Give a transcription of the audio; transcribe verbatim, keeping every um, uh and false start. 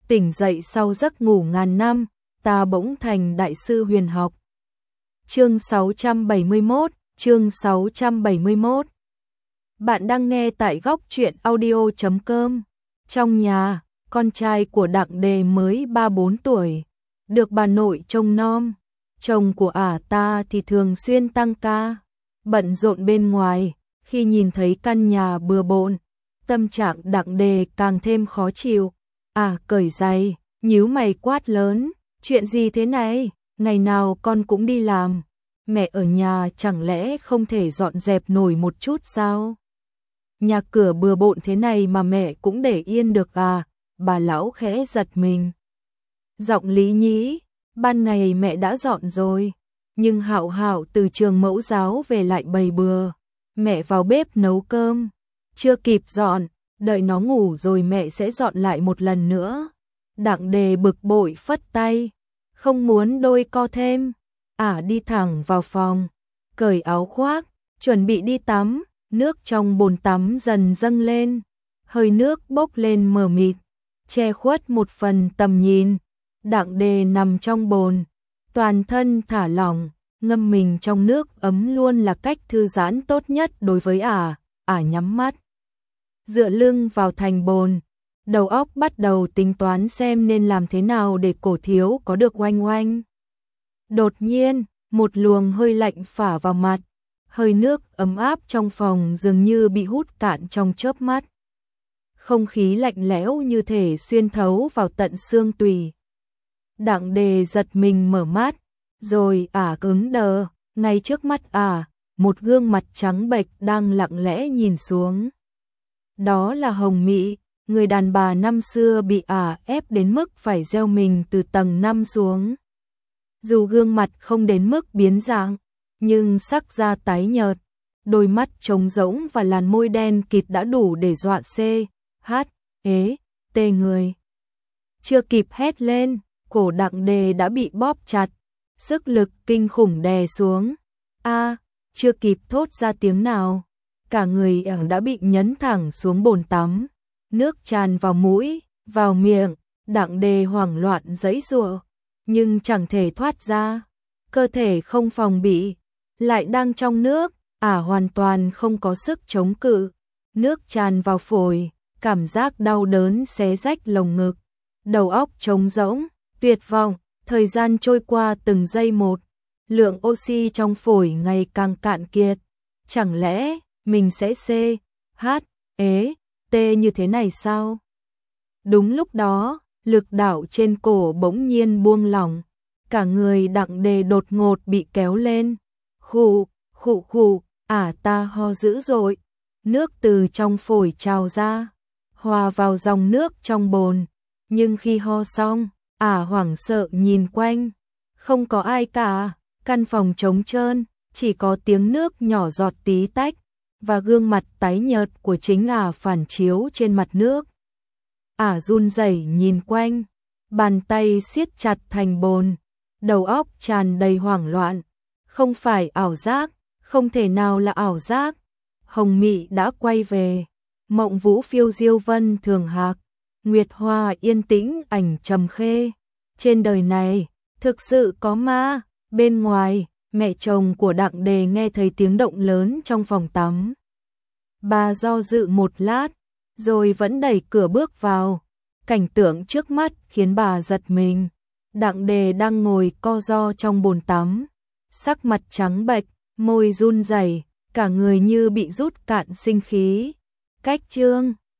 tỉnh dậy sau giấc ngủ ngàn năm, ta bỗng thành đại sư huyền học. Chương sáu trăm bảy mươi mốt, chương sáu trăm bảy mươi mốt. Bạn đang nghe tại góc truyện audio chấm com. Trong nhà, con trai của Đặng Đề mới ba bốn tuổi, được bà nội trông nom. Chồng của ả ta thì thường xuyên tăng ca, bận rộn bên ngoài. Khi nhìn thấy căn nhà bừa bộn, tâm trạng Đặng Đề càng thêm khó chịu. À cởi giày, nhíu mày quát lớn, chuyện gì thế này, ngày nào con cũng đi làm, mẹ ở nhà chẳng lẽ không thể dọn dẹp nổi một chút sao? Nhà cửa bừa bộn thế này mà mẹ cũng để yên được à? Bà lão khẽ giật mình. Giọng Lý Nhĩ, ban ngày mẹ đã dọn rồi, nhưng Hạo Hạo từ trường mẫu giáo về lại bày bừa, mẹ vào bếp nấu cơm, chưa kịp dọn, đợi nó ngủ rồi mẹ sẽ dọn lại một lần nữa. Đặng Đề bực bội phất tay, không muốn đôi co thêm, ả đi thẳng vào phòng, cởi áo khoác, chuẩn bị đi tắm. Nước trong bồn tắm dần dâng lên, hơi nước bốc lên mờ mịt, che khuất một phần tầm nhìn. Đặng Đề nằm trong bồn, toàn thân thả lỏng, ngâm mình trong nước ấm luôn là cách thư giãn tốt nhất đối với ả. Ả nhắm mắt, dựa lưng vào thành bồn, đầu óc bắt đầu tính toán xem nên làm thế nào để cổ thiếu có được oanh oanh. Đột nhiên, một luồng hơi lạnh phả vào mặt, hơi nước ấm áp trong phòng dường như bị hút cạn trong chớp mắt. Không khí lạnh lẽo như thể xuyên thấu vào tận xương tủy. Đặng Đề giật mình mở mắt, rồi ả cứng đờ, ngay trước mắt ả, một gương mặt trắng bệch đang lặng lẽ nhìn xuống. Đó là Hồng Mị, người đàn bà năm xưa bị ả ép đến mức phải gieo mình từ tầng năm xuống. Dù gương mặt không đến mức biến dạng, nhưng sắc da tái nhợt, đôi mắt trống rỗng và làn môi đen kịt đã đủ để dọa xê, hát, ế, tê người. Chưa kịp hét lên, cổ Đặng Đề đã bị bóp chặt, sức lực kinh khủng đè xuống. A, chưa kịp thốt ra tiếng nào, cả người ẩn đã bị nhấn thẳng xuống bồn tắm, nước tràn vào mũi, vào miệng. Đặng Đề hoảng loạn giãy giụa, nhưng chẳng thể thoát ra, cơ thể không phòng bị, lại đang trong nước, ả hoàn toàn không có sức chống cự. Nước tràn vào phổi, cảm giác đau đớn xé rách lồng ngực, đầu óc trống rỗng, tuyệt vọng. Thời gian trôi qua từng giây một, lượng oxy trong phổi ngày càng cạn kiệt. Chẳng lẽ mình sẽ xê, hát, ế, tê như thế này sao? Đúng lúc đó, lực đạo trên cổ bỗng nhiên buông lỏng, cả người Đặng Đề đột ngột bị kéo lên. Khụ, khụ khụ, ả ta ho dữ dội, nước từ trong phổi trào ra, hòa vào dòng nước trong bồn. Nhưng khi ho xong, ả hoảng sợ nhìn quanh, không có ai cả, căn phòng trống trơn, chỉ có tiếng nước nhỏ giọt tí tách, và gương mặt tái nhợt của chính ả phản chiếu trên mặt nước. Ả run rẩy nhìn quanh, bàn tay siết chặt thành bồn, đầu óc tràn đầy hoảng loạn. Không phải ảo giác, không thể nào là ảo giác. Hồng Mị đã quay về, mộng vũ phiêu diêu vân thường hạc, nguyệt hoa yên tĩnh ảnh trầm khê. Trên đời này, thực sự có ma. Bên ngoài, mẹ chồng của Đặng Đề nghe thấy tiếng động lớn trong phòng tắm. Bà do dự một lát, rồi vẫn đẩy cửa bước vào. Cảnh tượng trước mắt khiến bà giật mình. Đặng Đề đang ngồi co ro trong bồn tắm, sắc mặt trắng bệch, môi run rẩy, cả người như bị rút cạn sinh khí. Cách chương